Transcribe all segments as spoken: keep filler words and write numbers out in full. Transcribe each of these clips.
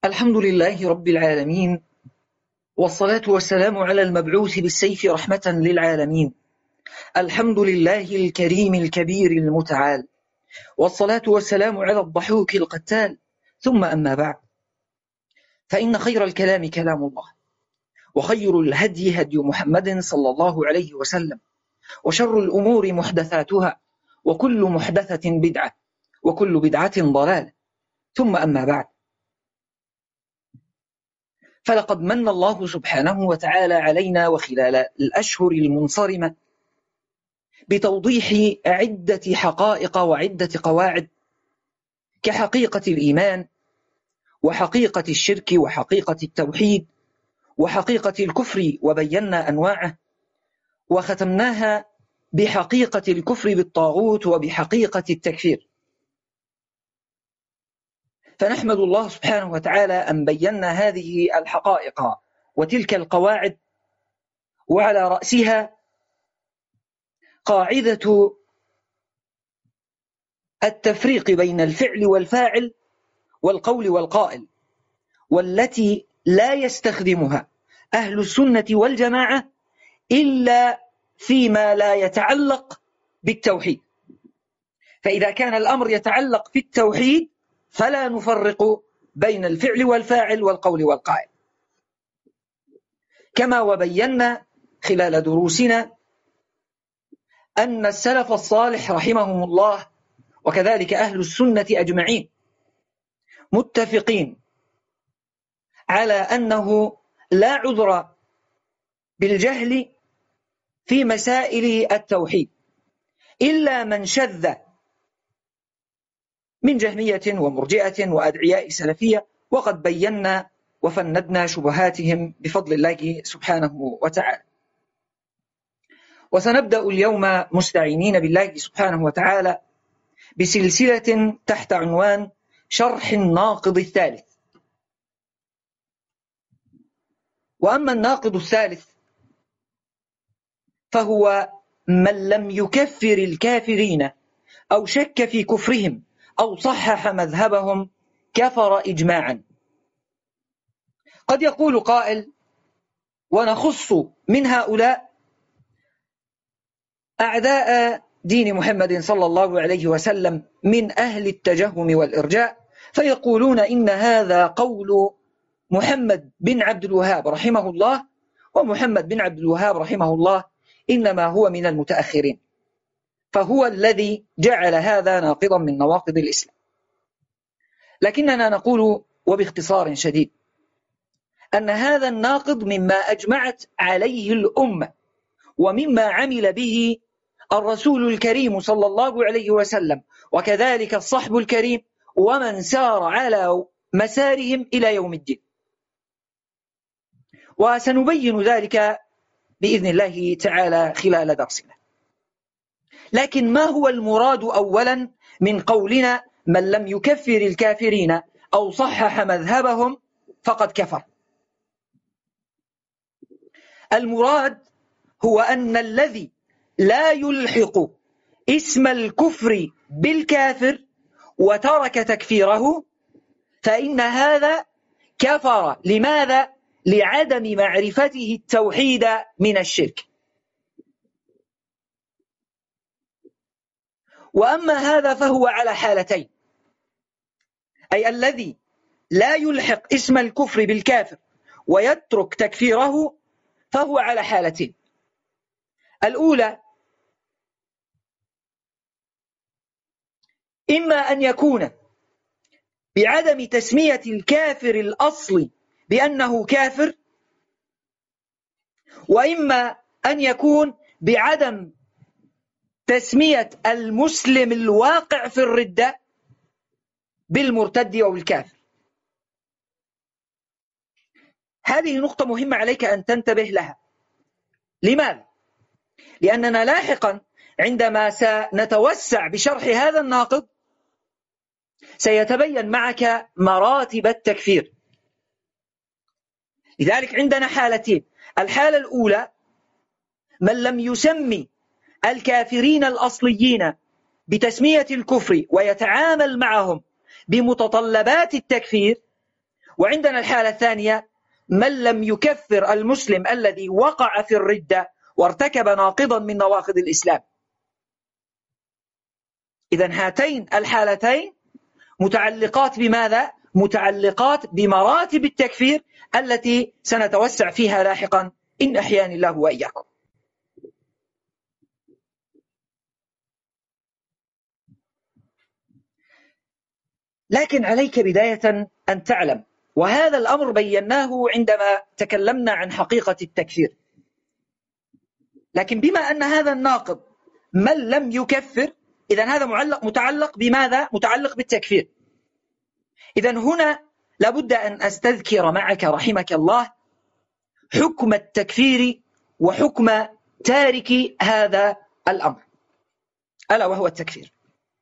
الحمد لله رب العالمين، والصلاة والسلام على المبعوث بالسيف رحمة للعالمين. الحمد لله الكريم الكبير المتعال، والصلاة والسلام على الضحوك القتال. ثم أما بعد، فإن خير الكلام كلام الله، وخير الهدي هدي محمد صلى الله عليه وسلم، وشر الأمور محدثاتها، وكل محدثة بدعة، وكل بدعة ضلالة. ثم أما بعد، فلقد من الله سبحانه وتعالى علينا وخلال الأشهر المنصرمة بتوضيح عدة حقائق وعدة قواعد، كحقيقة الإيمان، وحقيقة الشرك، وحقيقة التوحيد، وحقيقة الكفر، وبينا أنواعه، وختمناها بحقيقة الكفر بالطاغوت وبحقيقة التكفير. فنحمد الله سبحانه وتعالى أن بينا هذه الحقائق وتلك القواعد، وعلى رأسها قاعدة التفريق بين الفعل والفاعل والقول والقائل، والتي لا يستخدمها أهل السنة والجماعة إلا فيما لا يتعلق بالتوحيد. فإذا كان الأمر يتعلق في التوحيد فلا نفرق بين الفعل والفاعل والقول والقائل، كما وبينا خلال دروسنا أن السلف الصالح رحمهم الله، وكذلك أهل السنة أجمعين، متفقين على أنه لا عذر بالجهل في مسائل التوحيد إلا من شذ من جهمية ومرجئة وأدعياء سلفية، وقد بينا وفندنا شبهاتهم بفضل الله سبحانه وتعالى. وسنبدأ اليوم مستعينين بالله سبحانه وتعالى بسلسلة تحت عنوان شرح الناقض الثالث. وأما الناقض الثالث فهو من لم يكفر الكافرين أو شك في كفرهم أو صحح مذهبهم كفر إجماعا. قد يقول قائل: ونخص من هؤلاء أعداء دين محمد صلى الله عليه وسلم من أهل التجهم والإرجاء، فيقولون إن هذا قول محمد بن عبد الوهاب رحمه الله، ومحمد بن عبد الوهاب رحمه الله إنما هو من المتأخرين، فهو الذي جعل هذا ناقضا من نواقض الإسلام. لكننا نقول وباختصار شديد أن هذا الناقض مما أجمعت عليه الأمة، ومما عمل به الرسول الكريم صلى الله عليه وسلم، وكذلك الصحب الكريم، ومن سار على مسارهم إلى يوم الدين. وسنبين ذلك بإذن الله تعالى خلال درسنا. لكن ما هو المراد أولا من قولنا من لم يكفر الكافرين أو صحح مذهبهم فقد كفر؟ المراد هو أن الذي لا يلحق اسم الكفر بالكافر وترك تكفيره فإن هذا كفر. لماذا؟ لعدم معرفته التوحيد من الشرك. وأما هذا فهو على حالتين، أي الذي لا يلحق اسم الكفر بالكافر ويترك تكفيره فهو على حالتين. الأولى: إما أن يكون بعدم تسمية الكافر الأصلي بأنه كافر، وإما أن يكون بعدم تسمية المسلم الواقع في الردة بالمرتد أو الكافر. هذه نقطة مهمة عليك أن تنتبه لها. لماذا؟ لأننا لاحقا عندما سنتوسع بشرح هذا الناقض سيتبين معك مراتب التكفير. لذلك عندنا حالتين: الحالة الأولى من لم يسمي الكافرين الأصليين بتسمية الكفر ويتعامل معهم بمتطلبات التكفير، وعندنا الحالة الثانية من لم يكفر المسلم الذي وقع في الردة وارتكب ناقضا من نواقض الإسلام. إذن هاتين الحالتين متعلقات بماذا؟ متعلقات بمراتب التكفير التي سنتوسع فيها لاحقا إن أحياني الله وإياكم. لكن عليك بداية أن تعلم، وهذا الأمر بيناه عندما تكلمنا عن حقيقة التكفير، لكن بما أن هذا الناقض من لم يكفر، إذن هذا معلق متعلق بماذا؟ متعلق بالتكفير. إذن هنا لابد أن أستذكر معك رحمك الله حكم التكفير وحكم تارك هذا الأمر، ألا وهو التكفير.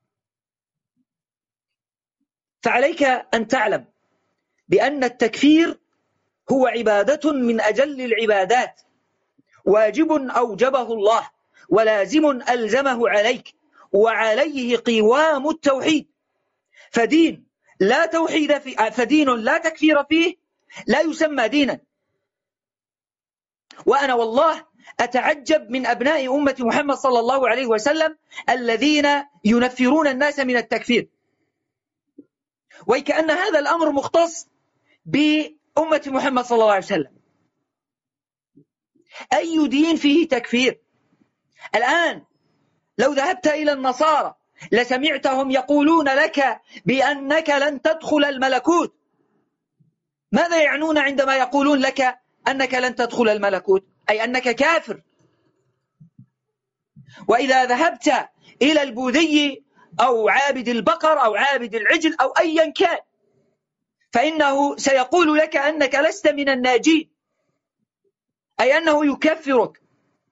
فعليك أن تعلم بأن التكفير هو عبادة من أجل العبادات، واجب أوجبه الله ولازم ألزمه عليك، وعليه قوام التوحيد. فدين لا توحيد فيه، فدين لا تكفير فيه لا يسمى دينا. وأنا والله أتعجب من أبناء أمة محمد صلى الله عليه وسلم الذين ينفرون الناس من التكفير، وكأن هذا الأمر مختص بأمة محمد صلى الله عليه وسلم. أي دين فيه تكفير؟ الآن لو ذهبت إلى النصارى لسمعتهم يقولون لك بأنك لن تدخل الملكوت. ماذا يعنون عندما يقولون لك أنك لن تدخل الملكوت؟ أي أنك كافر. وإذا ذهبت إلى البوذي أو عابد البقر أو عابد العجل أو أيا كان فإنه سيقول لك أنك لست من الناجين، أي أنه يكفرك.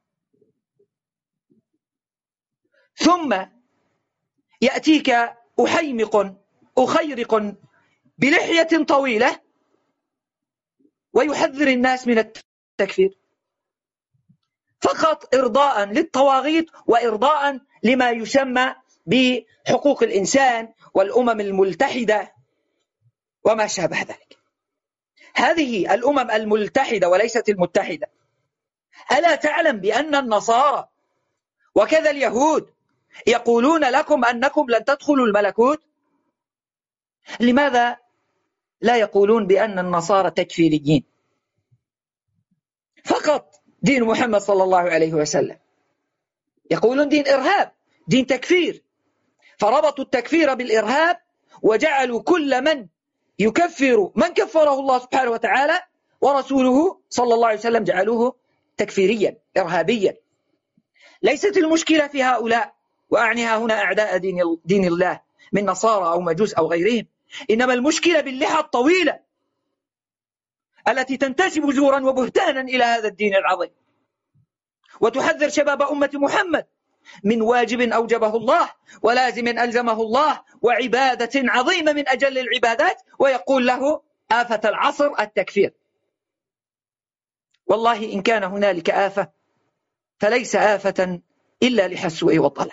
ثم يأتيك أحيمق أخيرق بلحية طويلة ويحذر الناس من التكفير فقط إرضاء للطواغيت وإرضاء لما يسمى بحقوق الإنسان والأمم الملتحدة وما شابه ذلك. هذه الأمم الملتحدة وليست المتحدة، ألا تعلم بأن النصارى وكذا اليهود يقولون لكم أنكم لن تدخلوا الملكوت؟ لماذا لا يقولون بأن النصارى تكفيريين؟ فقط دين محمد صلى الله عليه وسلم يقولون دين إرهاب، دين تكفير، فربطوا التكفير بالإرهاب وجعلوا كل من يكفر من كفره الله سبحانه وتعالى ورسوله صلى الله عليه وسلم جعلوه تكفيريا إرهابيا. ليست المشكلة في هؤلاء، وأعنيها هنا أعداء دين, دين الله من نصارى أو مجوس أو غيرهم، إنما المشكلة باللحى الطويلة التي تنتسب زورا وبهتانا إلى هذا الدين العظيم، وتحذر شباب أمة محمد من واجب أوجبه الله ولازم ألزمه الله وعبادة عظيمة من أجل العبادات، ويقول له آفة العصر التكفير. والله إن كان هنالك آفة فليس آفة إلا للسوء والضلال.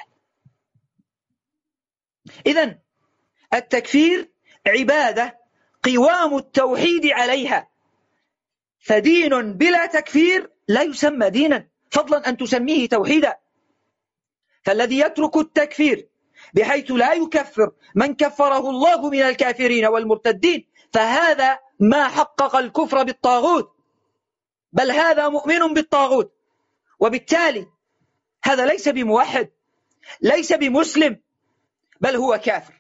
إذن التكفير عبادة قوام التوحيد عليها، فدين بلا تكفير لا يسمى دينا، فضلا أن تسميه توحيدا. فالذي يترك التكفير بحيث لا يكفر من كفره الله من الكافرين والمرتدين فهذا ما حقق الكفر بالطاغوت، بل هذا مؤمن بالطاغوت، وبالتالي هذا ليس بموحد، ليس بمسلم، بل هو كافر.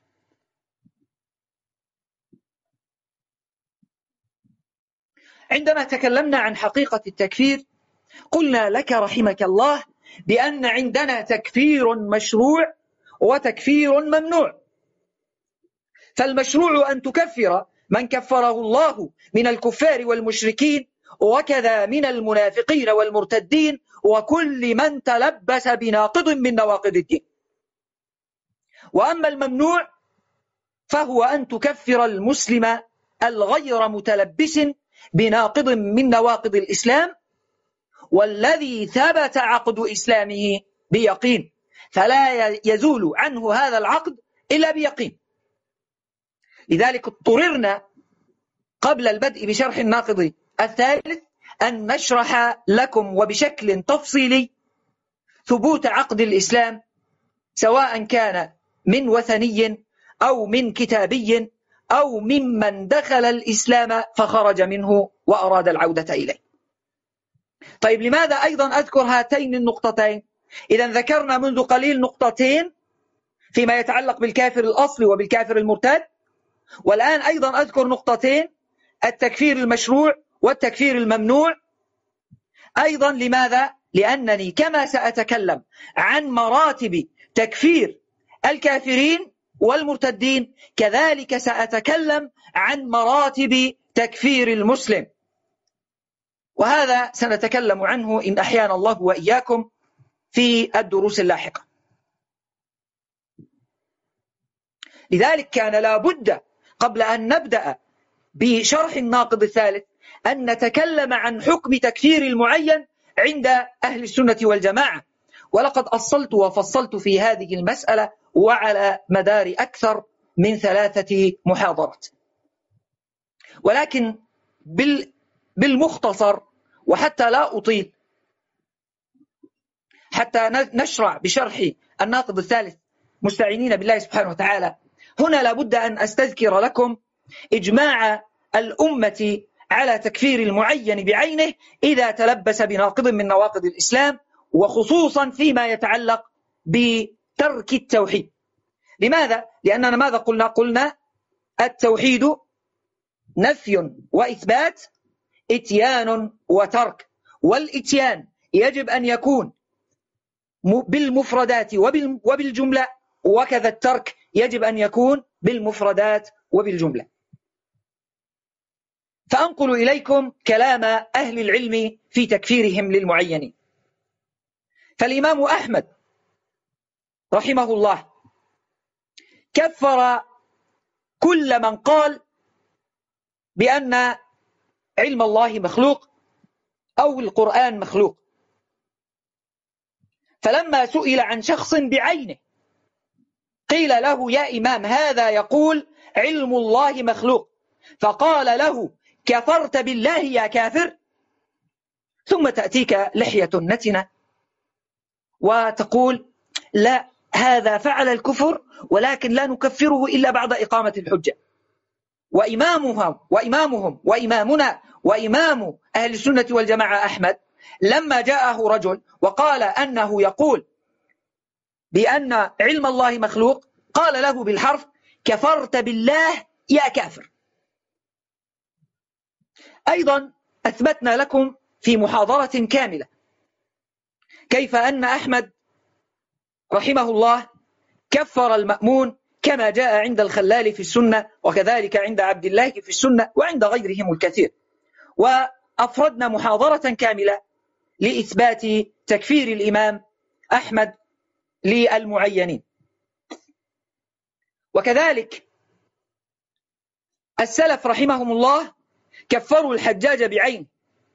عندما تكلمنا عن حقيقة التكفير قلنا لك رحمك الله بأن عندنا تكفير مشروع وتكفير ممنوع. فالمشروع أن تكفر من كفره الله من الكفار والمشركين وكذا من المنافقين والمرتدين وكل من تلبس بناقض من نواقض الدين. وأما الممنوع فهو أن تكفر المسلم الغير متلبس بناقض من نواقض الإسلام والذي ثبت عقد إسلامه بيقين، فلا يزول عنه هذا العقد إلا بيقين. لذلك اضطررنا قبل البدء بشرح الناقض الثالث أن نشرح لكم وبشكل تفصيلي ثبوت عقد الإسلام، سواء كان من وثني أو من كتابي أو ممن دخل الإسلام فخرج منه وأراد العودة إليه. طيب لماذا أيضا أذكر هاتين النقطتين؟ إذا ذكرنا منذ قليل نقطتين فيما يتعلق بالكافر الأصلي وبالكافر المرتد، والآن أيضا أذكر نقطتين: التكفير المشروع والتكفير الممنوع. أيضا لماذا؟ لأنني كما سأتكلم عن مراتب تكفير الكافرين والمرتدين، كذلك سأتكلم عن مراتب تكفير المسلم، وهذا سنتكلم عنه إن أحيانا الله وإياكم في الدروس اللاحقة. لذلك كان لا بد قبل أن نبدأ بشرح الناقض الثالث أن نتكلم عن حكم تكفير المعين عند أهل السنة والجماعة، ولقد أصلت وفصلت في هذه المسألة وعلى مدار أكثر من ثلاثة محاضرات، ولكن بالمختصر وحتى لا أطيل، حتى نشرع بشرح الناقض الثالث مستعينين بالله سبحانه وتعالى. هنا لابد أن أستذكر لكم إجماع الأمة على تكفير المعين بعينه إذا تلبس بناقض من نواقض الإسلام، وخصوصا فيما يتعلق بترك التوحيد. لماذا؟ لأننا ماذا قلنا؟ قلنا التوحيد نفي وإثبات، إتيان وترك، والإتيان يجب أن يكون بالمفردات وبالجملة، وكذا الترك يجب أن يكون بالمفردات وبالجملة. فأنقل إليكم كلام أهل العلم في تكفيرهم للمعينين. فالإمام أحمد رحمه الله كفر كل من قال بأن علم الله مخلوق أو القرآن مخلوق. فلما سئل عن شخص بعينه قيل له: يا إمام هذا يقول علم الله مخلوق، فقال له: كفرت بالله يا كافر. ثم تأتيك لحية نتنة وتقول: لا، هذا فعل الكفر ولكن لا نكفره إلا بعد إقامة الحجة. وإمامهم وإمامهم وإمامنا وإمام أهل السنة والجماعة أحمد لما جاءه رجل وقال أنه يقول بأن علم الله مخلوق، قال له بالحرف: كفرت بالله يا كافر. أيضا أثبتنا لكم في محاضرة كاملة كيف أن أحمد رحمه الله كفر المأمون كما جاء عند الخلال في السنة، وكذلك عند عبد الله في السنة وعند غيرهم الكثير. وأفردنا محاضرة كاملة لإثبات تكفير الإمام أحمد للمعينين. وكذلك السلف رحمهم الله كفروا الحجاج بعين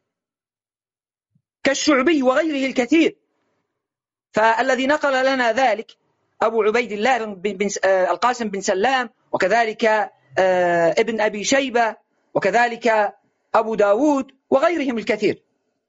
كالشعبي وغيره الكثير. فالذي نقل لنا ذلك أبو عبيد الله بن القاسم بن سلام، وكذلك ابن أبي شيبة، وكذلك أبو داود وغيرهم الكثير.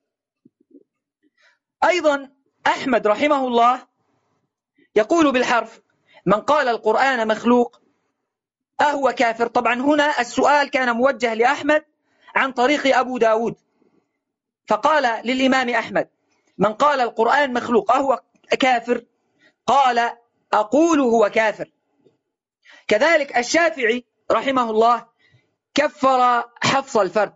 أيضا أحمد رحمه الله يقول بالحرف: من قال القرآن مخلوق أهو كافر. طبعا هنا السؤال كان موجه لأحمد عن طريق أبو داود، فقال للإمام أحمد: من قال القرآن مخلوق أهو كافر؟ قال: أقول هو كافر. كذلك الشافعي رحمه الله كفر حفص الفرد،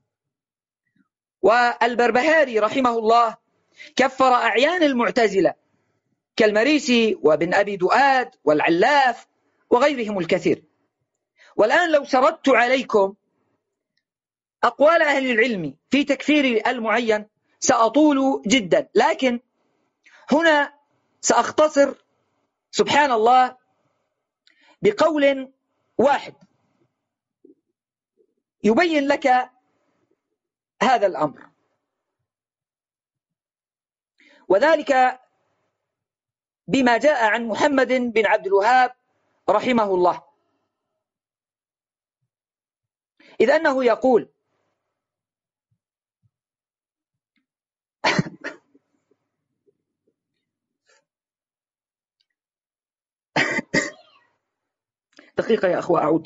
والبربهاري رحمه الله كفر أعيان المعتزلة كالمريسي وابن أبي دؤاد والعلاف وغيرهم الكثير. والآن لو سردت عليكم أقوال أهل العلم في تكفير المعين سأطول جدا، لكن هنا سأختصر سبحان الله بقول واحد يبين لك هذا الأمر، وذلك بما جاء عن محمد بن عبد الوهاب رحمه الله. إذ أنه يقول دقيقة يا أخوة أعود.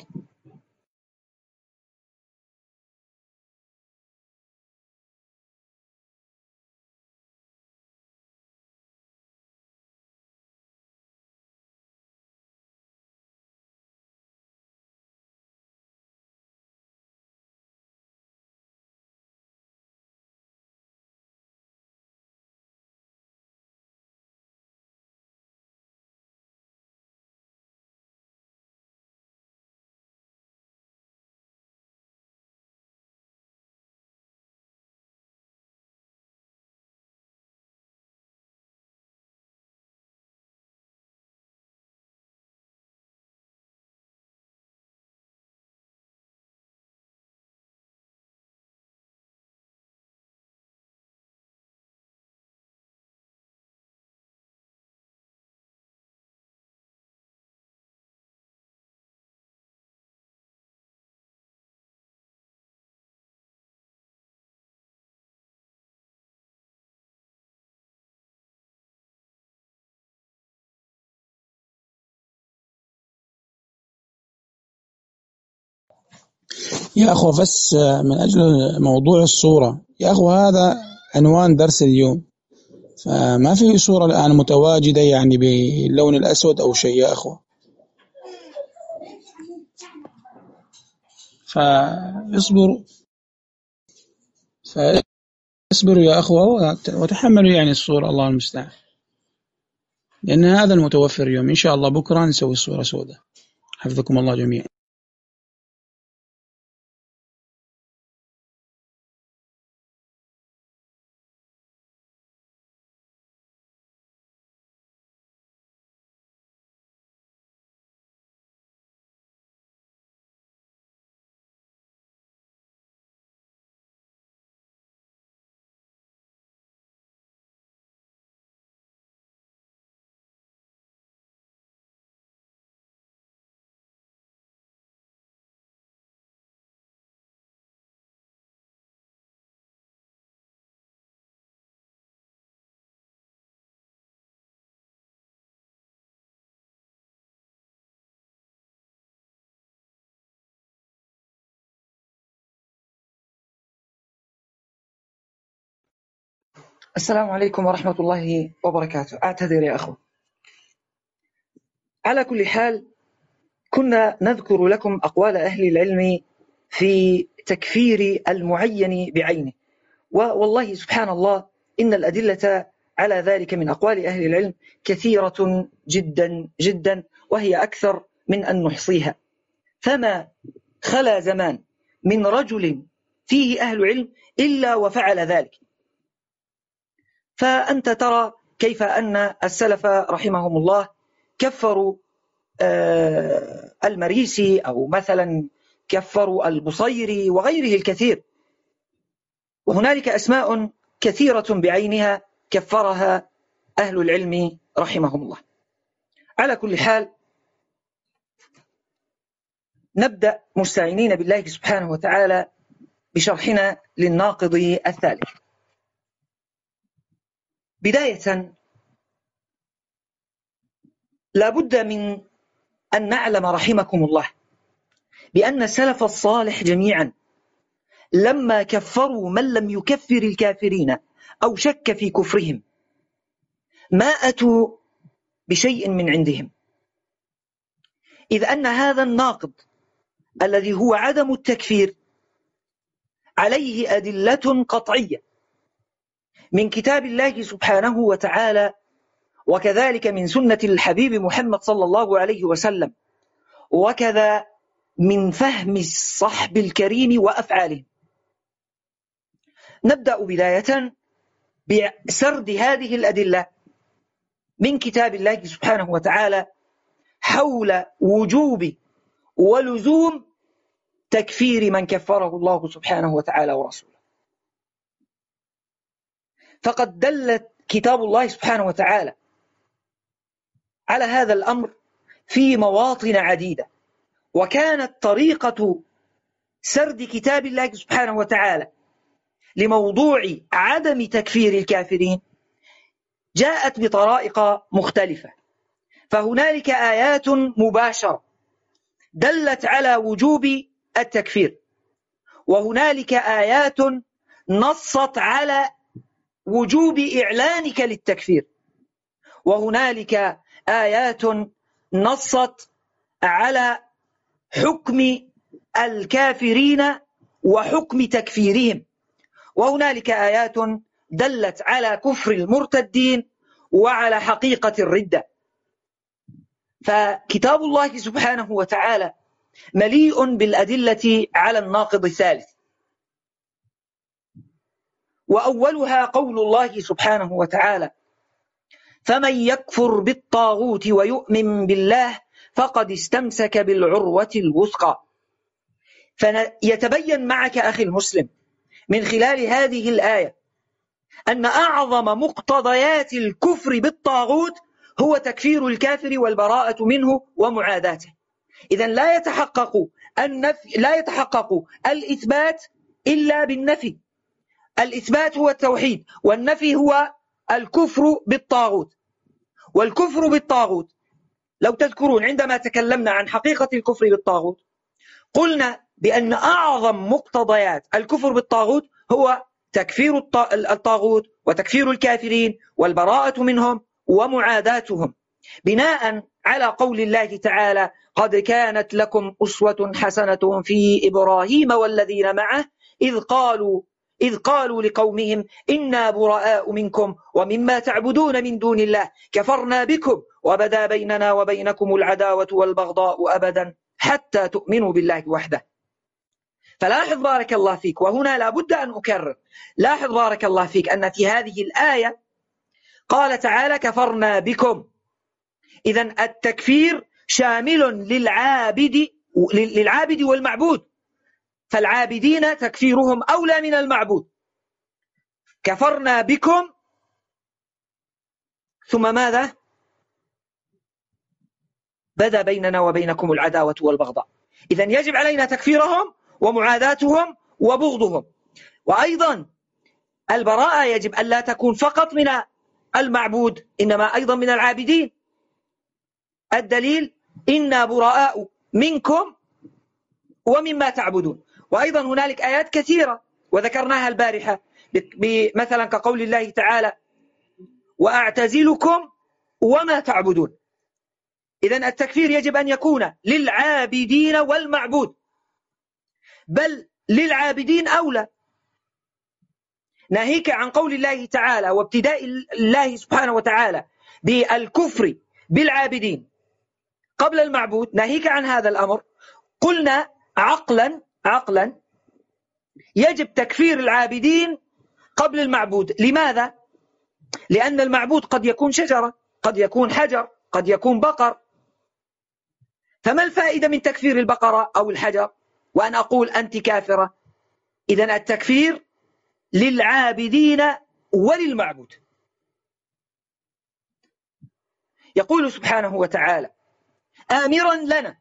يا أخوة بس من أجل موضوع الصورة يا أخوة، هذا عنوان درس اليوم، فما في صورة الآن متواجدة يعني باللون الأسود أو شيء يا أخوة، فاصبروا فاصبروا يا أخوة وتحملوا يعني الصورة، الله المستعان، لأن هذا المتوفر اليوم. إن شاء الله بكرة نسوي الصورة سوداء. حفظكم الله جميعا. السلام عليكم ورحمة الله وبركاته. أعتذر يا أخوة. على كل حال، كنا نذكر لكم أقوال أهل العلم في تكفير المعين بعينه، والله سبحان الله إن الأدلة على ذلك من أقوال أهل العلم كثيرة جدا جدا، وهي أكثر من أن نحصيها. فما خلا زمان من رجل فيه أهل علم إلا وفعل ذلك. فأنت ترى كيف أن السلف رحمهم الله كفروا المريسي، أو مثلا كفروا البصيري وغيره الكثير، وهنالك أسماء كثيرة بعينها كفرها أهل العلم رحمهم الله. على كل حال، نبدأ مستعينين بالله سبحانه وتعالى بشرحنا للناقض الثالث. بداية لا بد من أن نعلم رحمكم الله بأن السلف الصالح جميعا لما كفروا من لم يكفر الكافرين أو شك في كفرهم ما أتوا بشيء من عندهم، إذ أن هذا الناقض الذي هو عدم التكفير عليه أدلة قطعية من كتاب الله سبحانه وتعالى، وكذلك من سنة الحبيب محمد صلى الله عليه وسلم، وكذا من فهم الصحب الكريم وأفعاله. نبدأ بداية بسرد هذه الأدلة من كتاب الله سبحانه وتعالى حول وجوب ولزوم تكفير من كفره الله سبحانه وتعالى ورسوله. فقد دلت كتاب الله سبحانه وتعالى على هذا الأمر في مواطن عديدة، وكانت طريقة سرد كتاب الله سبحانه وتعالى لموضوع عدم تكفير الكافرين جاءت بطرائق مختلفة. فهنالك آيات مباشرة دلت على وجوب التكفير، وهنالك آيات نصت على وجوب إعلانك للتكفير، وهنالك آيات نصت على حكم الكافرين وحكم تكفيرهم، وهنالك آيات دلت على كفر المرتدين وعلى حقيقة الردة. فكتاب الله سبحانه وتعالى مليء بالأدلة على الناقض الثالث، وأولها قول الله سبحانه وتعالى: فمن يكفر بالطاغوت ويؤمن بالله فقد استمسك بالعروة الوثقى. فيتبين معك أخي المسلم من خلال هذه الآية أن أعظم مقتضيات الكفر بالطاغوت هو تكفير الكافر والبراءة منه ومعاداته. إذن لا يتحقق النفي لا يتحقق الإثبات إلا بالنفي. الإثبات هو التوحيد، والنفي هو الكفر بالطاغوت. والكفر بالطاغوت، لو تذكرون عندما تكلمنا عن حقيقة الكفر بالطاغوت قلنا بأن أعظم مقتضيات الكفر بالطاغوت هو تكفير الطاغوت وتكفير الكافرين والبراءة منهم ومعاداتهم، بناء على قول الله تعالى: قد كانت لكم أسوة حسنة في إبراهيم والذين معه إذ قالوا إذ قالوا لقومهم إنا براء منكم ومما تعبدون من دون الله كفرنا بكم وبدا بيننا وبينكم العداوة والبغضاء أبدا حتى تؤمنوا بالله وحده. فلاحظ بارك الله فيك، وهنا لابد أن أكرر، لاحظ بارك الله فيك أن في هذه الآية قال تعالى: كفرنا بكم. إذن التكفير شامل للعابد للعابد والمعبود، فالعابدين تكفيرهم أولى من المعبود. كفرنا بكم ثم ماذا؟ بدا بيننا وبينكم العداوة والبغضاء. إذن يجب علينا تكفيرهم ومعاداتهم وبغضهم. وأيضا البراءة يجب أن لا تكون فقط من المعبود، إنما أيضا من العابدين. الدليل: إنا براء منكم ومما تعبدون. وأيضا هنالك آيات كثيرة وذكرناها البارحة، مثلا كقول الله تعالى: وأعتزلكم وما تعبدون. إذن التكفير يجب أن يكون للعابدين والمعبود، بل للعابدين أولى، ناهيك عن قول الله تعالى وابتداء الله سبحانه وتعالى بالكفر بالعابدين قبل المعبود، ناهيك عن هذا الأمر. قلنا عقلا عقلا يجب تكفير العابدين قبل المعبود. لماذا؟ لأن المعبود قد يكون شجرة، قد يكون حجر، قد يكون بقر. فما الفائدة من تكفير البقرة أو الحجر وأن أقول أنت كافرة؟ إذن التكفير للعابدين وللمعبود. يقول سبحانه وتعالى آمرا لنا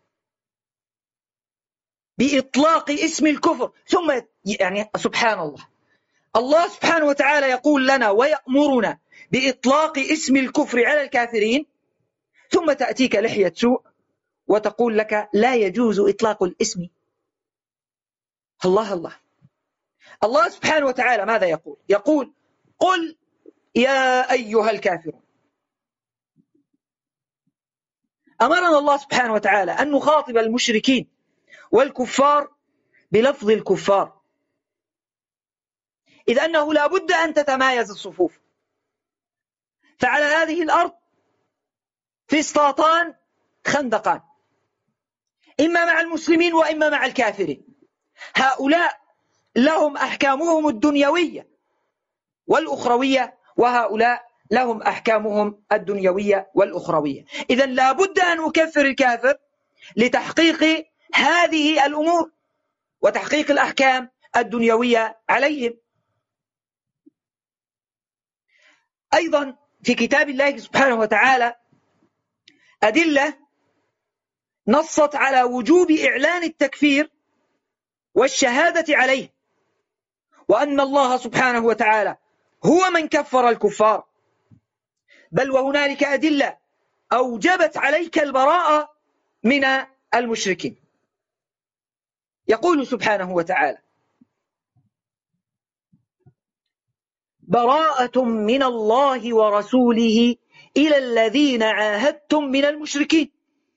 بإطلاق اسم الكفر، ثم يعني سبحان الله، الله سبحانه وتعالى يقول لنا ويأمرنا بإطلاق اسم الكفر على الكافرين، ثم تأتيك لحية سوء وتقول لك لا يجوز إطلاق الاسم. الله الله الله سبحانه وتعالى ماذا يقول؟ يقول: قل يا أيها الكافرون. أمرنا الله سبحانه وتعالى أن نخاطب المشركين والكفار بلفظ الكفار، إذ أنه لا بد أن تتمايز الصفوف. فعلى هذه الأرض فسطاطان خندقان، إما مع المسلمين وإما مع الكافرين. هؤلاء لهم أحكامهم الدنيوية والأخروية، وهؤلاء لهم أحكامهم الدنيوية والأخروية. إذن لا بد أن أكفر الكافر لتحقيق هذه الأمور وتحقيق الأحكام الدنيوية عليهم. أيضا في كتاب الله سبحانه وتعالى أدلة نصت على وجوب إعلان التكفير والشهادة عليه، وأن الله سبحانه وتعالى هو من كفر الكفار، بل وهنالك أدلة أوجبت عليك البراءة من المشركين. يقول سبحانه وتعالى: براءة من الله ورسوله إلى الذين عاهدتم من المشركين.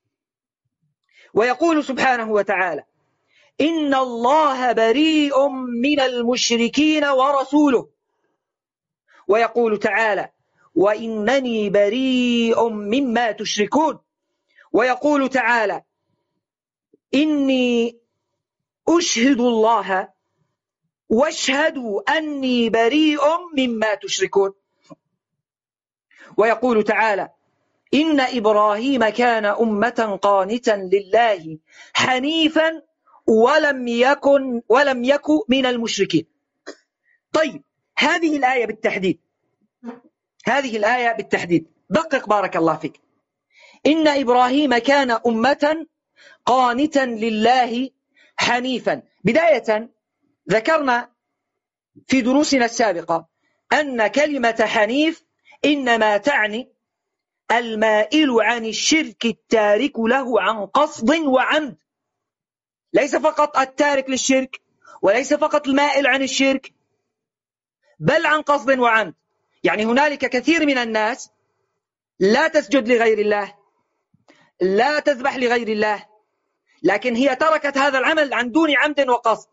ويقول سبحانه وتعالى: إن الله بريء من المشركين ورسوله. ويقول تعالى: وإنني بريء مما تشركون. ويقول تعالى: إني أشهد الله واشهدوا أني بريء مما تشركون. ويقول تعالى: إن إبراهيم كان أمة قانتا لله حنيفا ولم يكن ولم يكن من المشركين. طيب، هذه الآية بالتحديد هذه الآية بالتحديد دقق بارك الله فيك. إن إبراهيم كان أمة قانتا لله حنيفا. بداية ذكرنا في دروسنا السابقة أن كلمة حنيف إنما تعني المائل عن الشرك التارك له عن قصد وعمد، ليس فقط التارك للشرك، وليس فقط المائل عن الشرك، بل عن قصد وعمد. يعني هنالك كثير من الناس لا تسجد لغير الله، لا تذبح لغير الله، لكن هي تركت هذا العمل عن دون عمد وقصد.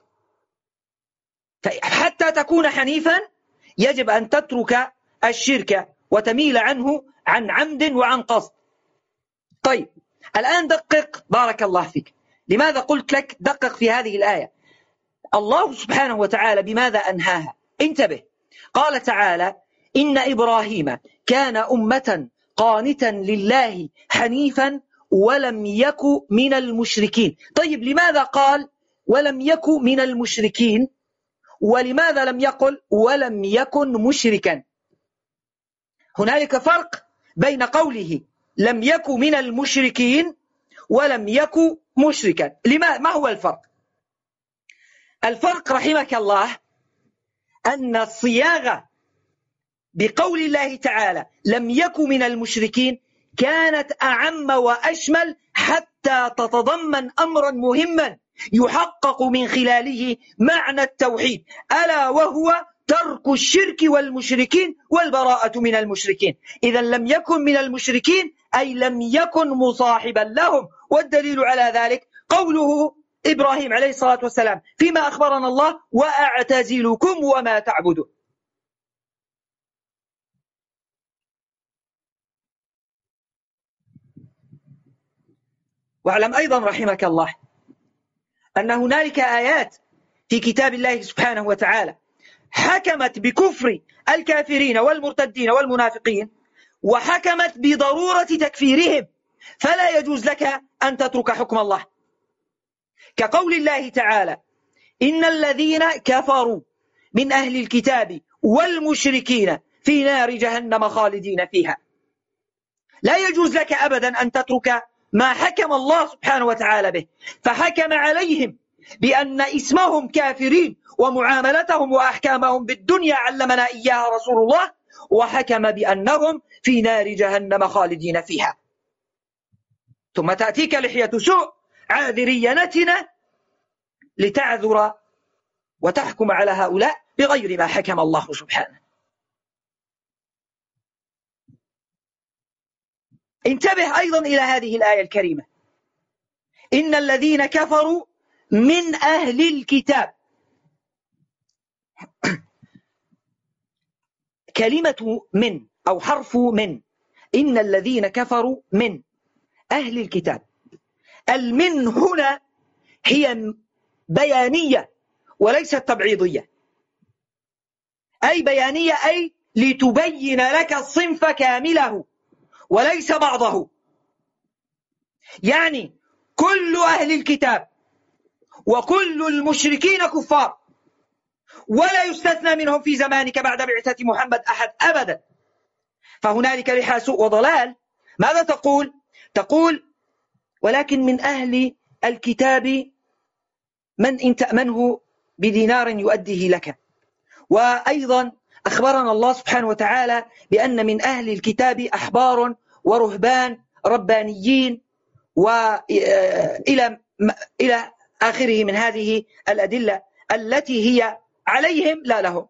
حتى تكون حنيفا يجب أن تترك الشرك وتميل عنه عن عمد وعن قصد. طيب، الآن دقق بارك الله فيك. لماذا قلت لك دقق في هذه الآية؟ الله سبحانه وتعالى بماذا أنهاها؟ انتبه، قال تعالى: إن إبراهيم كان أمة قانتا لله حنيفا ولم يك من المشركين. طيب، لماذا قال ولم يك من المشركين، ولماذا لم يقل ولم يكن مشركا؟ هنالك فرق بين قوله لم يك من المشركين ولم يك مشركا. لما ما هو الفرق؟ الفرق رحمك الله أن الصياغة بقول الله تعالى لم يك من المشركين كانت أعم وأشمل حتى تتضمن أمرا مهما يحقق من خلاله معنى التوحيد، ألا وهو ترك الشرك والمشركين والبراءة من المشركين. إذا لم يكن من المشركين أي لم يكن مصاحبا لهم. والدليل على ذلك قوله إبراهيم عليه الصلاة والسلام فيما أخبرنا الله: وأعتزلكم وما تعبدون. واعلم أيضا رحمك الله أن هنالك آيات في كتاب الله سبحانه وتعالى حكمت بكفر الكافرين والمرتدين والمنافقين، وحكمت بضرورة تكفيرهم، فلا يجوز لك أن تترك حكم الله، كقول الله تعالى: إن الذين كفروا من أهل الكتاب والمشركين في نار جهنم خالدين فيها. لا يجوز لك أبدا أن تترك ما حكم الله سبحانه وتعالى به، فحكم عليهم بأن اسمهم كافرين ومعاملتهم وأحكامهم بالدنيا علمنا إياها رسول الله، وحكم بأنهم في نار جهنم خالدين فيها. ثم تأتيك لحية سوء عاذرينتنا لتعذر وتحكم على هؤلاء بغير ما حكم الله سبحانه. انتبه أيضا إلى هذه الآية الكريمة: إن الذين كفروا من أهل الكتاب. كلمة من أو حرف من، إن الذين كفروا من أهل الكتاب. المن هنا هي بيانية وليست تبعيضية، أي بيانية أي لتبين لك الصنف كامله وليس بعضه. يعني كل أهل الكتاب وكل المشركين كفار، ولا يستثنى منهم في زمانك بعد بعثة محمد أحد أبدا. فهنالك لحى سوء وضلال. ماذا تقول؟ تقول: ولكن من أهل الكتاب من إن تأمنه بدينار يؤديه لك. وأيضا أخبرنا الله سبحانه وتعالى بأن من أهل الكتاب أحبار ورهبان ربانيين وإلى إلى آخره من هذه الأدلة التي هي عليهم لا لهم.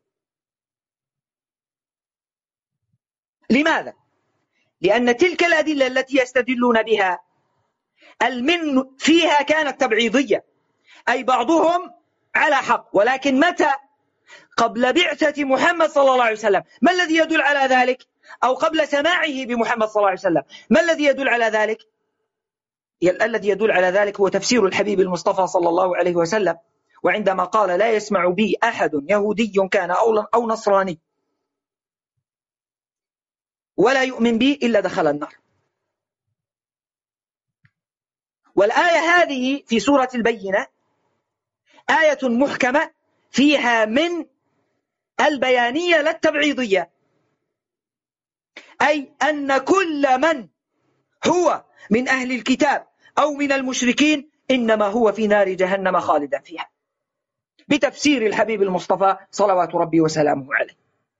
لماذا؟ لأن تلك الأدلة التي يستدلون بها المن فيها كانت تبعيضية، أي بعضهم على حق، ولكن متى؟ قبل بعثة محمد صلى الله عليه وسلم. ما الذي يدل على ذلك؟ أو قبل سماعه بمحمد صلى الله عليه وسلم. ما الذي يدل على ذلك؟ الذي يدل على ذلك هو تفسير الحبيب المصطفى صلى الله عليه وسلم، وعندما قال لا يسمع بي أحد يهودي كان أو نصراني ولا يؤمن بي إلا دخل النار. والآية هذه في سورة البينة آية محكمة فيها من البيانية لا التبعيضية، أي أن كل من هو من أهل الكتاب أو من المشركين إنما هو في نار جهنم خالدا فيها، بتفسير الحبيب المصطفى صلوات ربي وسلامه عليه.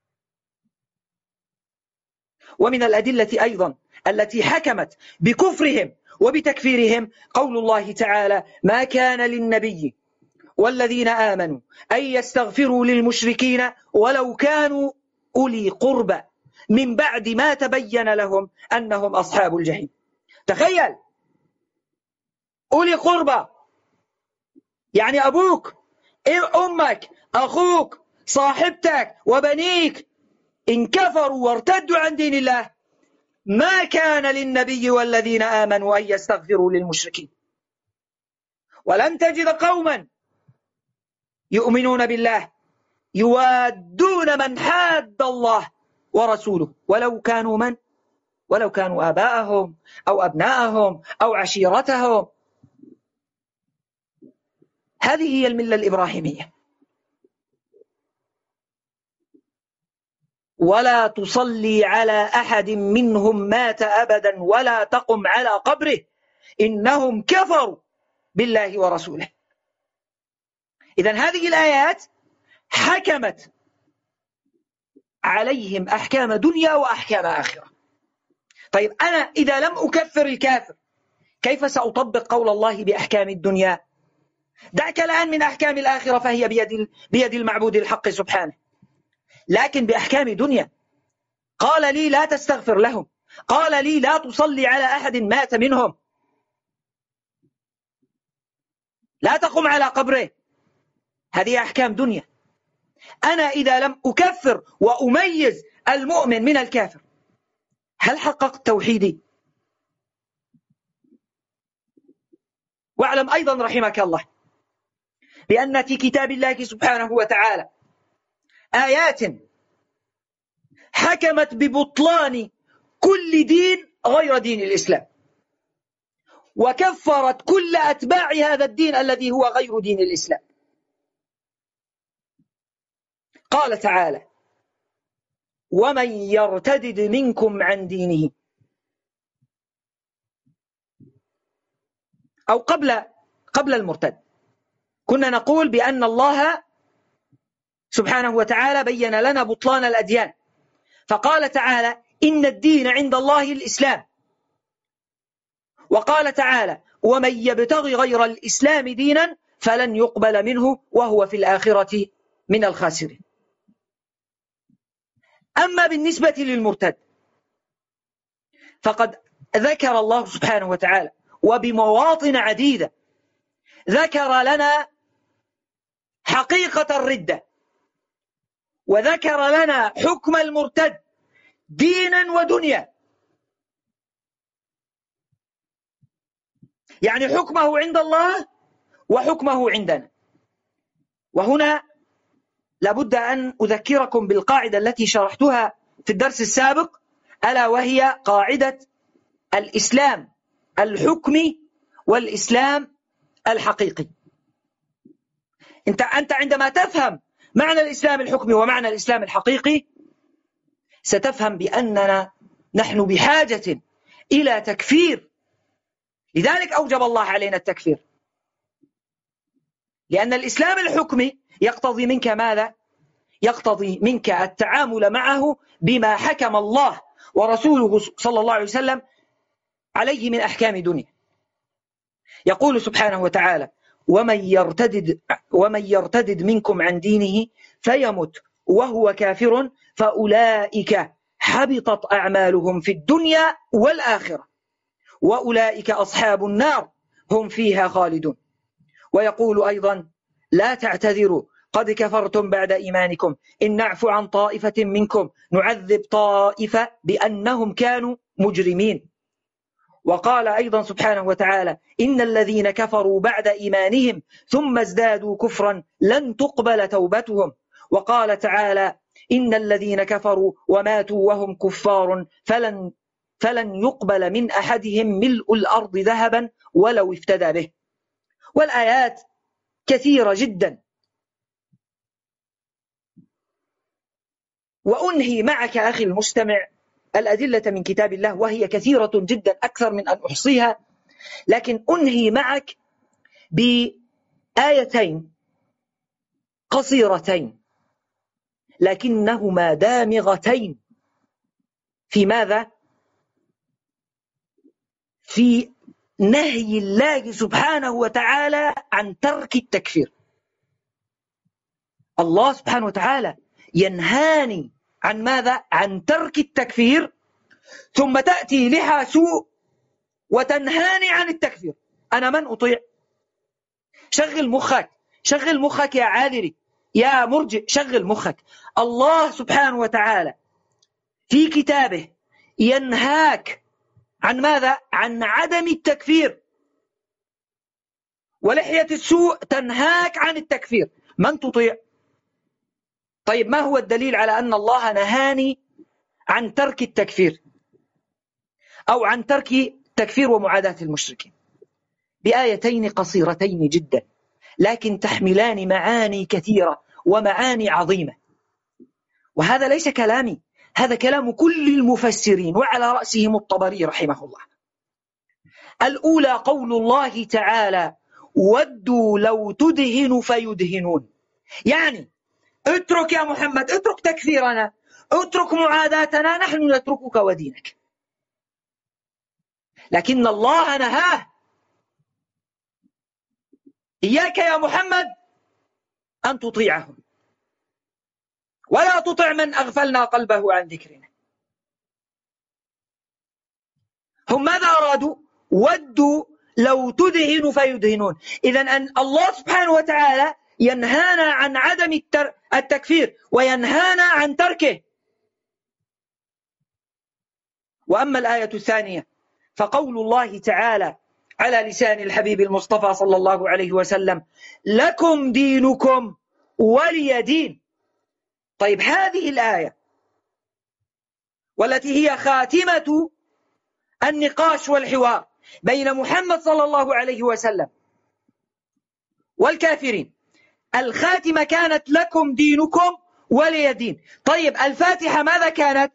ومن الأدلة أيضا التي حكمت بكفرهم وبتكفيرهم قول الله تعالى ما كان للنبي والذين آمنوا أن يستغفروا للمشركين ولو كانوا أولي قربى من بعد ما تبين لهم أنهم أصحاب الجحيم. تخيل، أولي قربى يعني أبوك، أمك، أخوك، صاحبتك، وبنيك إن كفروا وارتدوا عن دين الله ما كان للنبي والذين آمنوا أن يستغفروا للمشركين. ولن تجد قوما يؤمنون بالله يوادون من حاد الله ورسوله ولو كانوا من ولو كانوا آباءهم أو أبناءهم أو عشيرتهم. هذه هي الملة الإبراهيمية. ولا تصلي على أحد منهم مات أبدا ولا تقم على قبره إنهم كفروا بالله ورسوله. إذن هذه الآيات حكمت عليهم أحكام دنيا وأحكام آخرة. طيب أنا إذا لم أكفر الكافر كيف سأطبق قول الله بأحكام الدنيا؟ دعك الآن من أحكام الآخرة فهي بيد, بيد المعبود الحق سبحانه، لكن بأحكام دنيا قال لي لا تستغفر لهم، قال لي لا تصلي على أحد مات منهم، لا تقم على قبره. هذه أحكام دنيا. أنا إذا لم أكفر وأميز المؤمن من الكافر هل حققت توحيدي؟ واعلم أيضا رحمك الله بأن في كتاب الله سبحانه وتعالى آيات حكمت ببطلان كل دين غير دين الإسلام، وكفرت كل أتباع هذا الدين الذي هو غير دين الإسلام. قال تعالى ومن يرتدد منكم عن دينه، أو قبل قبل المرتد كنا نقول بأن الله سبحانه وتعالى بين لنا بطلان الأديان، فقال تعالى إن الدين عند الله الإسلام، وقال تعالى ومن يبتغي غير الإسلام دينا فلن يقبل منه وهو في الآخرة من الخاسرين. أما بالنسبة للمرتد فقد ذكر الله سبحانه وتعالى وبمواطن عديدة ذكر لنا حقيقة الردة، وذكر لنا حكم المرتد دينا ودنيا، يعني حكمه عند الله وحكمه عندنا. وهنا لابد أن أذكركم بالقاعدة التي شرحتها في الدرس السابق، ألا وهي قاعدة الإسلام الحكمي والإسلام الحقيقي. أنت أنت عندما تفهم معنى الإسلام الحكمي ومعنى الإسلام الحقيقي ستفهم بأننا نحن بحاجة إلى تكفير، لذلك أوجب الله علينا التكفير. لأن الإسلام الحكمي يقتضي منك ماذا؟ يقتضي منك التعامل معه بما حكم الله ورسوله صلى الله عليه وسلم عليه من أحكام دنيا. يقول سبحانه وتعالى: ومن يرتدد, ومن يرتدد منكم عن دينه فيمت وهو كافر فأولئك حبطت أعمالهم في الدنيا والآخرة وأولئك أصحاب النار هم فيها خالدون. ويقول أيضا: لا تعتذروا قد كفرتم بعد إيمانكم إن نعفو عن طائفة منكم نعذب طائفة بأنهم كانوا مجرمين. وقال أيضا سبحانه وتعالى: إن الذين كفروا بعد إيمانهم ثم ازدادوا كفرا لن تقبل توبتهم. وقال تعالى: إن الذين كفروا وماتوا وهم كفار فلن, فلن يقبل من أحدهم ملء الأرض ذهبا ولو افتدى به. والآيات كثيرة جدا. وأنهي معك أخي المستمع الأدلة من كتاب الله وهي كثيرة جدا أكثر من أن أحصيها، لكن أنهي معك بآيتين قصيرتين لكنهما دامغتين في ماذا؟ في نهي الله سبحانه وتعالى عن ترك التكفير. الله سبحانه وتعالى ينهاني عن ماذا؟ عن ترك التكفير، ثم تأتي لها سوء وتنهاني عن التكفير. أنا من أطيع؟ شغل مخك، شغل مخك يا عاذري، يا مرجئ، شغل مخك. الله سبحانه وتعالى في كتابه ينهاك عن ماذا؟ عن عدم التكفير، ولحية السوء تنهاك عن التكفير. من تطيع؟ طيب ما هو الدليل على أن الله نهاني عن ترك التكفير أو عن ترك التكفير ومعاداة المشركين؟ بآيتين قصيرتين جدا لكن تحملان معاني كثيرة ومعاني عظيمة. وهذا ليس كلامي، هذا كلام كل المفسرين وعلى رأسهم الطبري رحمه الله. الأولى قول الله تعالى: ودوا لو تدهن فيدهنون. يعني اترك يا محمد، اترك تكفيرنا، اترك معاداتنا، نحن نتركك ودينك. لكن الله نهاه: إياك يا محمد أن تطيعهم ولا تطع من أغفلنا قلبه عن ذكرنا. هم ماذا أرادوا؟ ودوا لو تدهن فيدهنون. إذن أن الله سبحانه وتعالى ينهانا عن عدم التكفير وينهانا عن تركه. وأما الآية الثانية فقول الله تعالى على لسان الحبيب المصطفى صلى الله عليه وسلم: لكم دينكم ولي دين. طيب هذه الآية والتي هي خاتمة النقاش والحوار بين محمد صلى الله عليه وسلم والكافرين، الخاتمة كانت لكم دينكم ولي دين. طيب الفاتحة ماذا كانت؟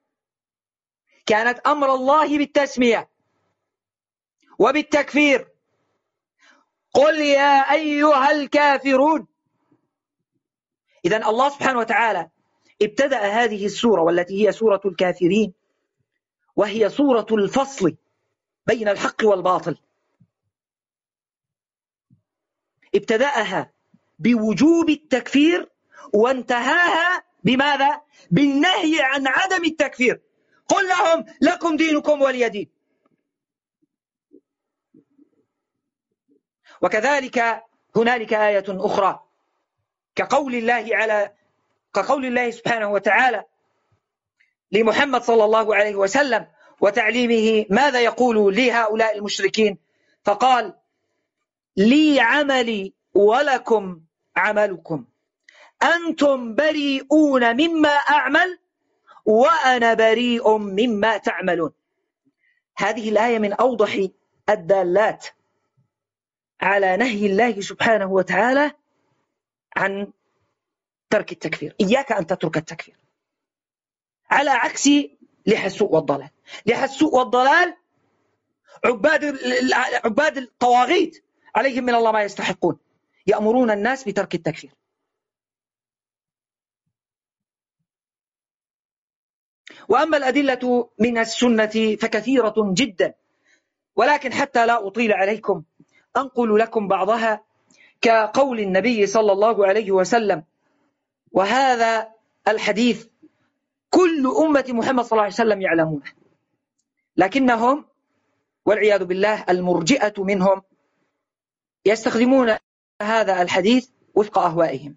كانت أمر الله بالتسمية وبالتكفير. قل يا أيها الكافرون. إذن الله سبحانه وتعالى ابتدأ هذه السورة والتي هي سورة الكافرين، وهي سورة الفصل بين الحق والباطل، ابتدأها بوجوب التكفير وانتهاها بماذا؟ بالنهي عن عدم التكفير. قل لهم لكم دينكم ولي دين. وكذلك هنالك آية أخرى كقول الله على كقول الله سبحانه وتعالى لمحمد صلى الله عليه وسلم وتعليمه ماذا يقول لهؤلاء المشركين، فقال: لي عملي ولكم عملكم أنتم بريئون مما أعمل وأنا بريء مما تعملون. هذه الآية من أوضح الدالات على نهي الله سبحانه وتعالى عن ترك التكفير. إياك أن تترك التكفير، على عكس لحى السوء والضلال. لحى السوء والضلال عباد عباد الطواغيت عليهم من الله ما يستحقون، يأمرون الناس بترك التكفير. وأما الأدلة من السنة فكثيرة جدا، ولكن حتى لا أطيل عليكم أنقل لكم بعضها، كقول النبي صلى الله عليه وسلم، وهذا الحديث كل أمة محمد صلى الله عليه وسلم يعلمونه، لكنهم والعياذ بالله المرجئة منهم يستخدمون هذا الحديث وفق أهوائهم،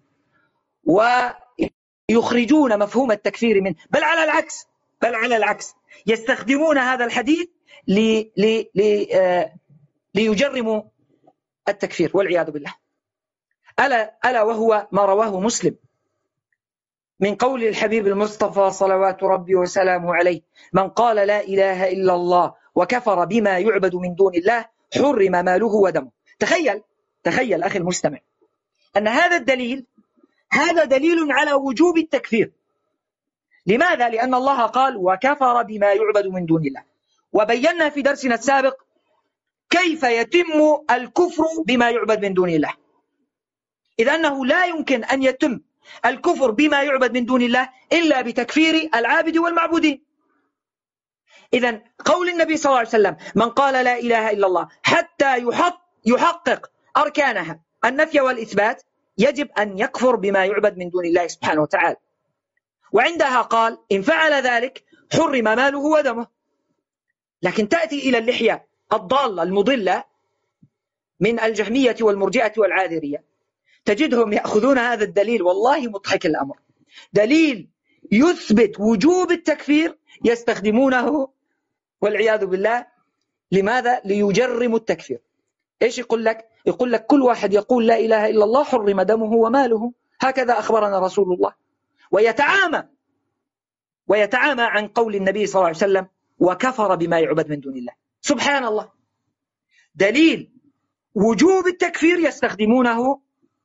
ويخرجون مفهوم التكفير منه، بل على العكس بل على العكس يستخدمون هذا الحديث لي لي لي آه ليجرموا التكفير والعياذ بالله. ألا, ألا وهو ما رواه مسلم من قول الحبيب المصطفى صلوات ربي وسلامه عليه: من قال لا إله إلا الله وكفر بما يعبد من دون الله حرم ماله ودمه. تخيل تخيل أخي المستمع أن هذا الدليل هذا دليل على وجوب التكفير. لماذا؟ لأن الله قال: وكفر بما يعبد من دون الله. وبينا في درسنا السابق كيف يتم الكفر بما يعبد من دون الله، إذ أنه لا يمكن أن يتم الكفر بما يعبد من دون الله إلا بتكفير العابد والمعبودين. إذن قول النبي صلى الله عليه وسلم: من قال لا إله إلا الله حتى يحقق أركانها النفي والإثبات، يجب أن يكفر بما يعبد من دون الله سبحانه وتعالى. وعندها قال: إن فعل ذلك حرم ماله ودمه. لكن تأتي إلى اللحية الضالة المضلة من الجهمية والمرجئة والعاذرية، تجدهم يأخذون هذا الدليل، والله مضحك الأمر، دليل يثبت وجوب التكفير، يستخدمونه والعياذ بالله. لماذا؟ ليجرموا التكفير. إيش يقول لك؟ يقول لك كل واحد يقول لا إله إلا الله حرم دمه وماله، هكذا أخبرنا رسول الله. ويتعامى ويتعامى عن قول النبي صلى الله عليه وسلم: وكفر بما يعبد من دون الله. سبحان الله، دليل وجوب التكفير يستخدمونه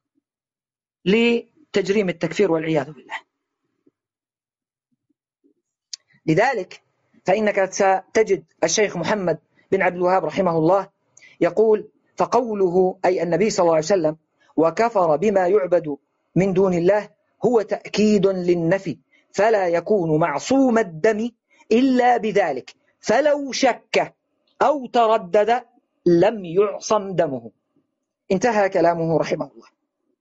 لتجريم التكفير والعياذ بالله. لذلك فإنك ستجد الشيخ محمد بن عبد الوهاب رحمه الله يقول: فقوله أي النبي صلى الله عليه وسلم وكفر بما يعبد من دون الله هو تأكيد للنفي، فلا يكون معصوم الدم إلا بذلك، فلو شك أو تردد لم يعصم دمه. انتهى كلامه رحمه الله.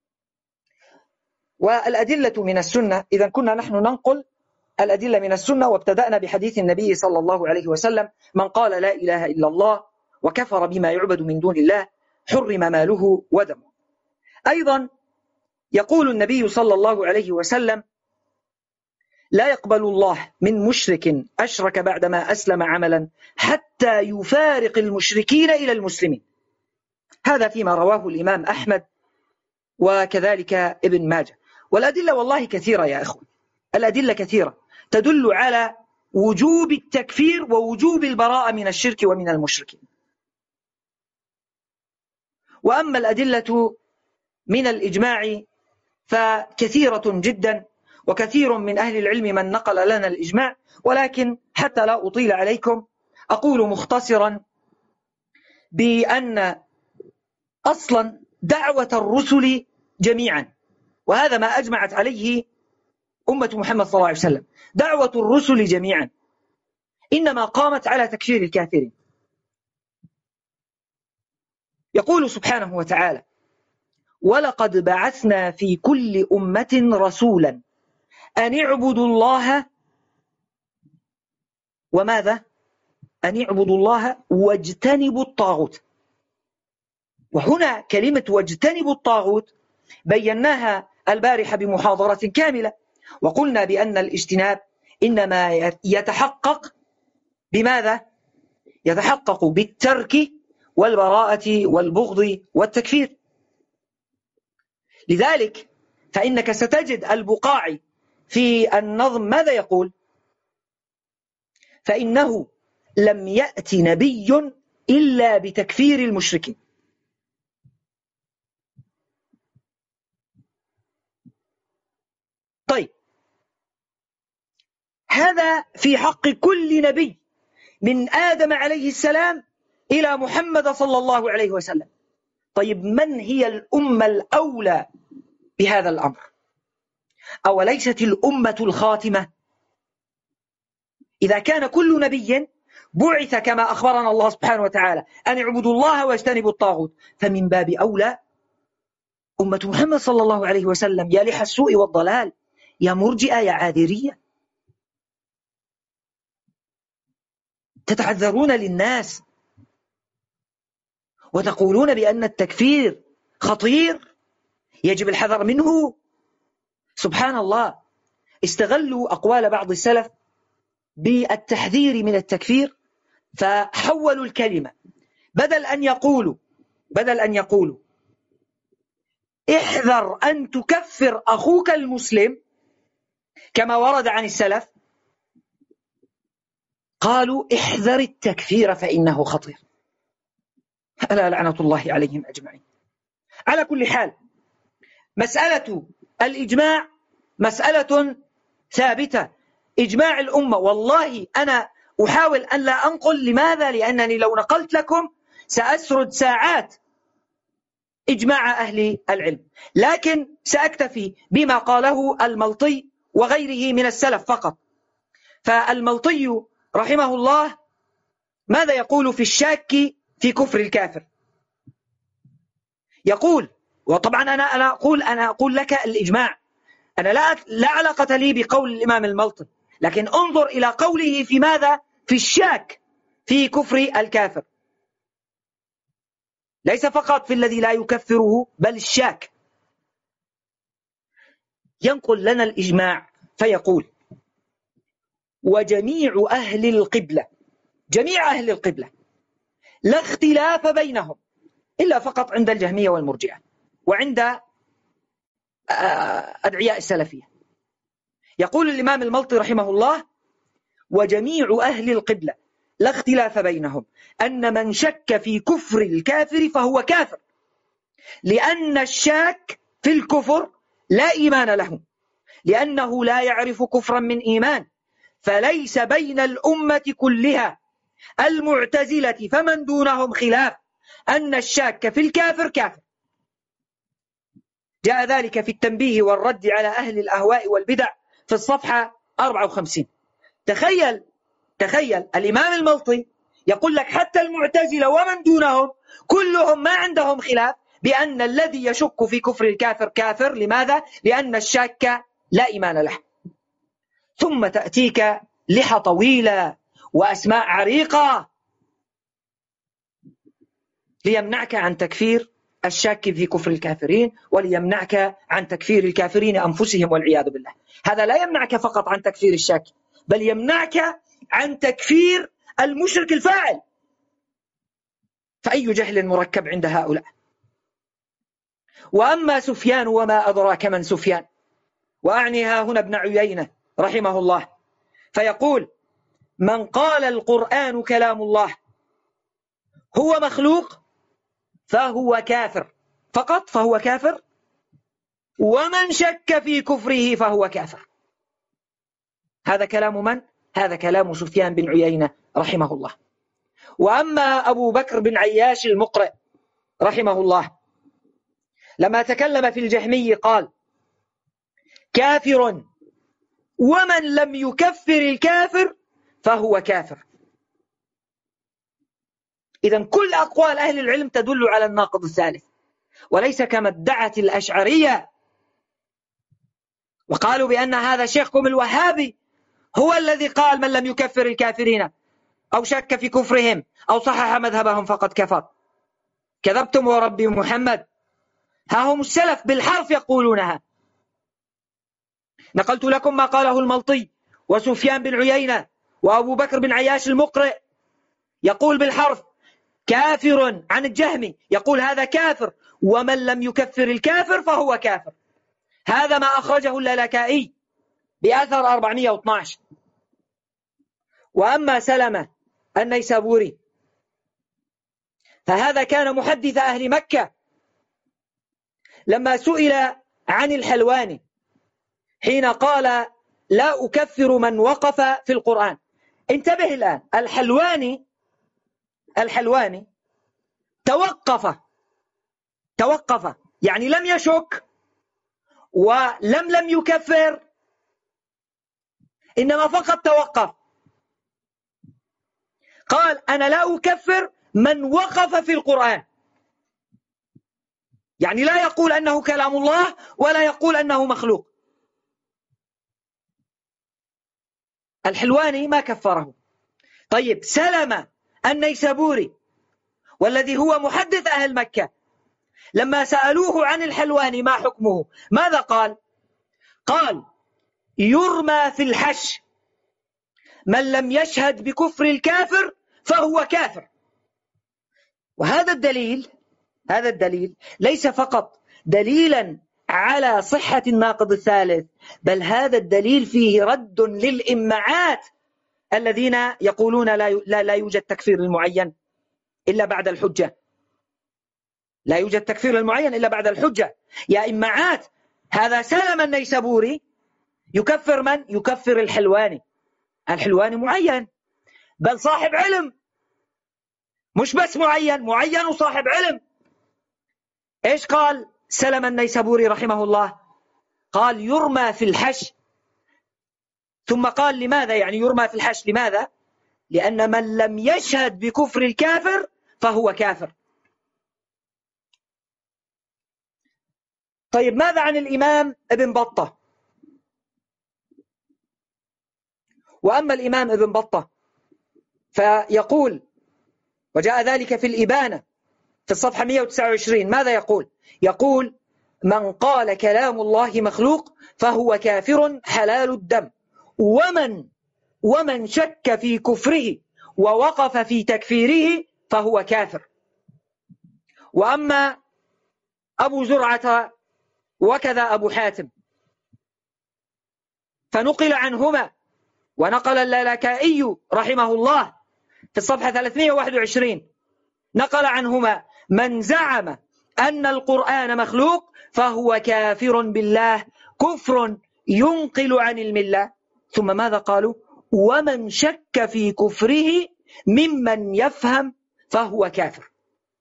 والأدلة من السنة، إذا كنا نحن ننقل الأدلة من السنة، وابتدأنا بحديث النبي صلى الله عليه وسلم: من قال لا إله إلا الله وكفر بما يعبد من دون الله حرم ماله ودمه. أيضا يقول النبي صلى الله عليه وسلم: لا يقبل الله من مشرك أشرك بعدما أسلم عملا حتى يفارق المشركين إلى المسلمين. هذا فيما رواه الإمام أحمد وكذلك ابن ماجه. والأدلة والله كثيرة يا أخوة، الأدلة كثيرة تدل على وجوب التكفير ووجوب البراءة من الشرك ومن المشركين. وأما الأدلة من الإجماع فكثيرة جدا، وكثير من أهل العلم من نقل لنا الإجماع، ولكن حتى لا أطيل عليكم أقول مختصرا بأن أصلا دعوة الرسل جميعا، وهذا ما أجمعت عليه أمة محمد صلى الله عليه وسلم، دعوة الرسل جميعا إنما قامت على تكفير الكافرين. يقول سبحانه وتعالى: ولقد بعثنا في كل أمة رسولا أن اعبدوا الله وماذا؟ أن اعبدوا الله واجتنبوا الطاغوت. وهنا كلمة واجتنبوا الطاغوت بيناها البارحة بمحاضرة كاملة، وقلنا بأن الاجتناب إنما يتحقق بماذا؟ يتحقق بالترك والبراءة والبغض والتكفير. لذلك فإنك ستجد البقاعي في النظم ماذا يقول؟ فإنه لم يأت نبي إلا بتكفير المشركين. طيب، هذا في حق كل نبي من آدم عليه السلام إلى محمد صلى الله عليه وسلم. طيب من هي الأمة الأولى بهذا الأمر؟ أوليست الأمة الخاتمة؟ إذا كان كل نبي بعث كما أخبرنا الله سبحانه وتعالى أن اعبدوا الله واجتنبوا الطاغوت، فمن باب أولى أمة محمد صلى الله عليه وسلم. يا لح السوء والضلال، يا مرجئة، يا عاذرية، تتعذرون للناس وتقولون بأن التكفير خطير يجب الحذر منه. سبحان الله، استغلوا أقوال بعض السلف بالتحذير من التكفير، فحولوا الكلمة، بدل أن يقولوا بدل أن يقولوا احذر أن تكفر أخوك المسلم كما ورد عن السلف، قالوا احذر التكفير فإنه خطير. ألا لعنة الله عليهم أجمعين. على كل حال، مسألة الإجماع مسألة ثابتة، إجماع الأمة. والله أنا أحاول أن لا أنقل، لماذا؟ لأنني لو نقلت لكم سأسرد ساعات إجماع أهل العلم، لكن سأكتفي بما قاله الملطي وغيره من السلف فقط. فالملطي رحمه الله ماذا يقول في الشاك في كفر الكافر؟ يقول، وطبعا أنا أنا أقول أنا أقول لك الإجماع، أنا لا لا علاقة لي بقول الإمام الملطي، لكن انظر إلى قوله في ماذا؟ في الشاك في كفر الكافر، ليس فقط في الذي لا يكفره بل الشاك. ينقل لنا الإجماع فيقول: وجميع أهل القبلة، جميع أهل القبلة لا اختلاف بينهم إلا فقط عند الجهمية والمرجئة وعند أدعياء السلفية. يقول الإمام الملطي رحمه الله: وجميع أهل القبلة لا اختلاف بينهم أن من شك في كفر الكافر فهو كافر، لأن الشاك في الكفر لا إيمان له، لأنه لا يعرف كفرا من إيمان، فليس بين الأمة كلها المعتزلة فمن دونهم خلاف أن الشاك في الكافر كافر. جاء ذلك في التنبيه والرد على أهل الأهواء والبدع في الصفحة أربعة وخمسين. تخيل تخيل الإمام الملطي يقول لك حتى المعتزلة ومن دونهم كلهم ما عندهم خلاف بأن الذي يشك في كفر الكافر كافر. لماذا؟ لأن الشاك لا إيمان له. ثم تأتيك لحى طويلة وأسماء عريقة ليمنعك عن تكفير الشاك في كفر الكافرين، وليمنعك عن تكفير الكافرين أنفسهم والعياذ بالله. هذا لا يمنعك فقط عن تكفير الشاك، بل يمنعك عن تكفير المشرك الفاعل. فأي جهل مركب عند هؤلاء. وأما سفيان وما أدراك من سفيان، وأعني ها هنا ابن عيينة رحمه الله، فيقول: من قال القرآن كلام الله هو مخلوق فهو كافر فقط، فهو كافر، ومن شك في كفره فهو كافر. هذا كلام من؟ هذا كلام سفيان بن عيينة رحمه الله. وأما أبو بكر بن عياش المقرئ رحمه الله لما تكلم في الجهمي قال: كافر ومن لم يكفر الكافر فهو كافر. إذن كل أقوال أهل العلم تدل على الناقض الثالث، وليس كما ادعت الأشعرية وقالوا بأن هذا شيخكم الوهابي هو الذي قال من لم يكفر الكافرين أو شك في كفرهم أو صحح مذهبهم فقد كفر. كذبتم ورب محمد، ها هم السلف بالحرف يقولونها. نقلت لكم ما قاله الملطي وسفيان بن عيينة وأبو بكر بن عياش المقرئ، يقول بالحرف كافر عن الجهمي، يقول هذا كافر، ومن لم يكفر الكافر فهو كافر. هذا ما أخرجه اللالكائي بأثر أربعمائة واثني عشر. وأما سلمة النيسابوري فهذا كان محدث أهل مكة، لما سئل عن الحلواني حين قال لا أكفر من وقف في القرآن. انتبه الآن، الحلواني الحلواني توقف توقف، يعني لم يشك ولم لم يكفر، إنما فقط توقف. قال أنا لا أكفر من وقف في القرآن، يعني لا يقول أنه كلام الله ولا يقول أنه مخلوق. الحلواني ما كفره. طيب سلمة النيسابوري والذي هو محدث أهل مكة لما سألوه عن الحلواني ما حكمه ماذا قال؟ قال يرمى في الحش، من لم يشهد بكفر الكافر فهو كافر. وهذا الدليل هذا الدليل ليس فقط دليلا على صحة الناقض الثالث، بل هذا الدليل فيه رد للإمعات الذين يقولون لا لا لا يوجد تكفير المعين إلا بعد الحجة، لا يوجد تكفير المعين إلا بعد الحجة. يا إمعات، هذا سلم النيسابوري يكفر من؟ يكفر الحلواني. الحلواني معين، بل صاحب علم، مش بس معين، معين وصاحب علم. إيش قال سلم النيسابوري رحمه الله؟ قال يرمى في الحش، ثم قال لماذا يعني يرمى في الحش؟ لماذا؟ لأن من لم يشهد بكفر الكافر فهو كافر. طيب ماذا عن الإمام ابن بطة؟ وأما الإمام ابن بطة فيقول، وجاء ذلك في الإبانة في الصفحة مئة وتسعة وعشرين، ماذا يقول؟ يقول من قال كلام الله مخلوق فهو كافر حلال الدم، ومن ومن شك في كفره ووقف في تكفيره فهو كافر. وأما أبو زرعة وكذا أبو حاتم فنقل عنهما، ونقل اللالكائي رحمه الله في الصفحة ثلاثمئة وواحد وعشرين، نقل عنهما من زعم أن القرآن مخلوق فهو كافر بالله كفر ينقل عن الملة. ثم ماذا قالوا؟ ومن شك في كفره ممن يفهم فهو كافر.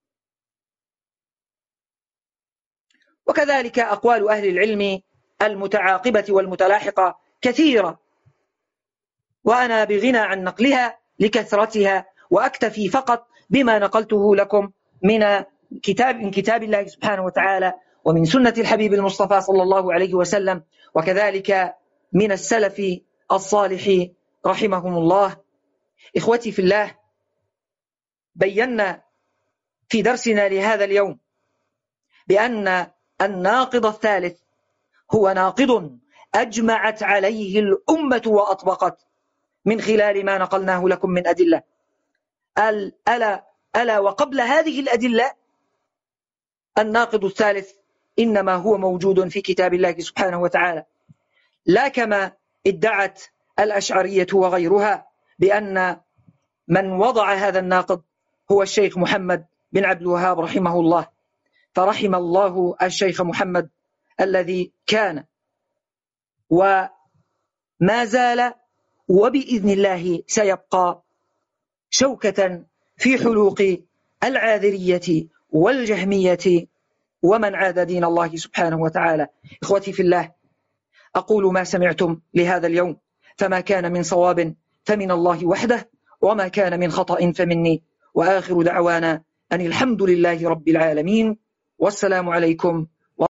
وكذلك أقوال أهل العلم المتعاقبة والمتلاحقة كثيرة، وأنا بغنى عن نقلها لكثرتها، وأكتفي فقط بما نقلته لكم من كتاب من كتاب الله سبحانه وتعالى، ومن سنة الحبيب المصطفى صلى الله عليه وسلم، وكذلك من السلف الصالح رحمهم الله. إخوتي في الله، بينا في درسنا لهذا اليوم بأن الناقض الثالث هو ناقض أجمعت عليه الأمة وأطبقت من خلال ما نقلناه لكم من أدلة. ألا, ألا وقبل هذه الأدلة الناقض الثالث إنما هو موجود في كتاب الله سبحانه وتعالى، لا كما ادعت الأشعرية وغيرها بأن من وضع هذا الناقض هو الشيخ محمد بن عبد الوهاب رحمه الله. فرحم الله الشيخ محمد الذي كان وما زال وبإذن الله سيبقى شوكة في حلوق العاذرية والجهمية ومن عاد دين الله سبحانه وتعالى. إخوتي في الله، أقول ما سمعتم لهذا اليوم، فما كان من صواب فمن الله وحده، وما كان من خطأ فمني، وآخر دعوانا أن الحمد لله رب العالمين، والسلام عليكم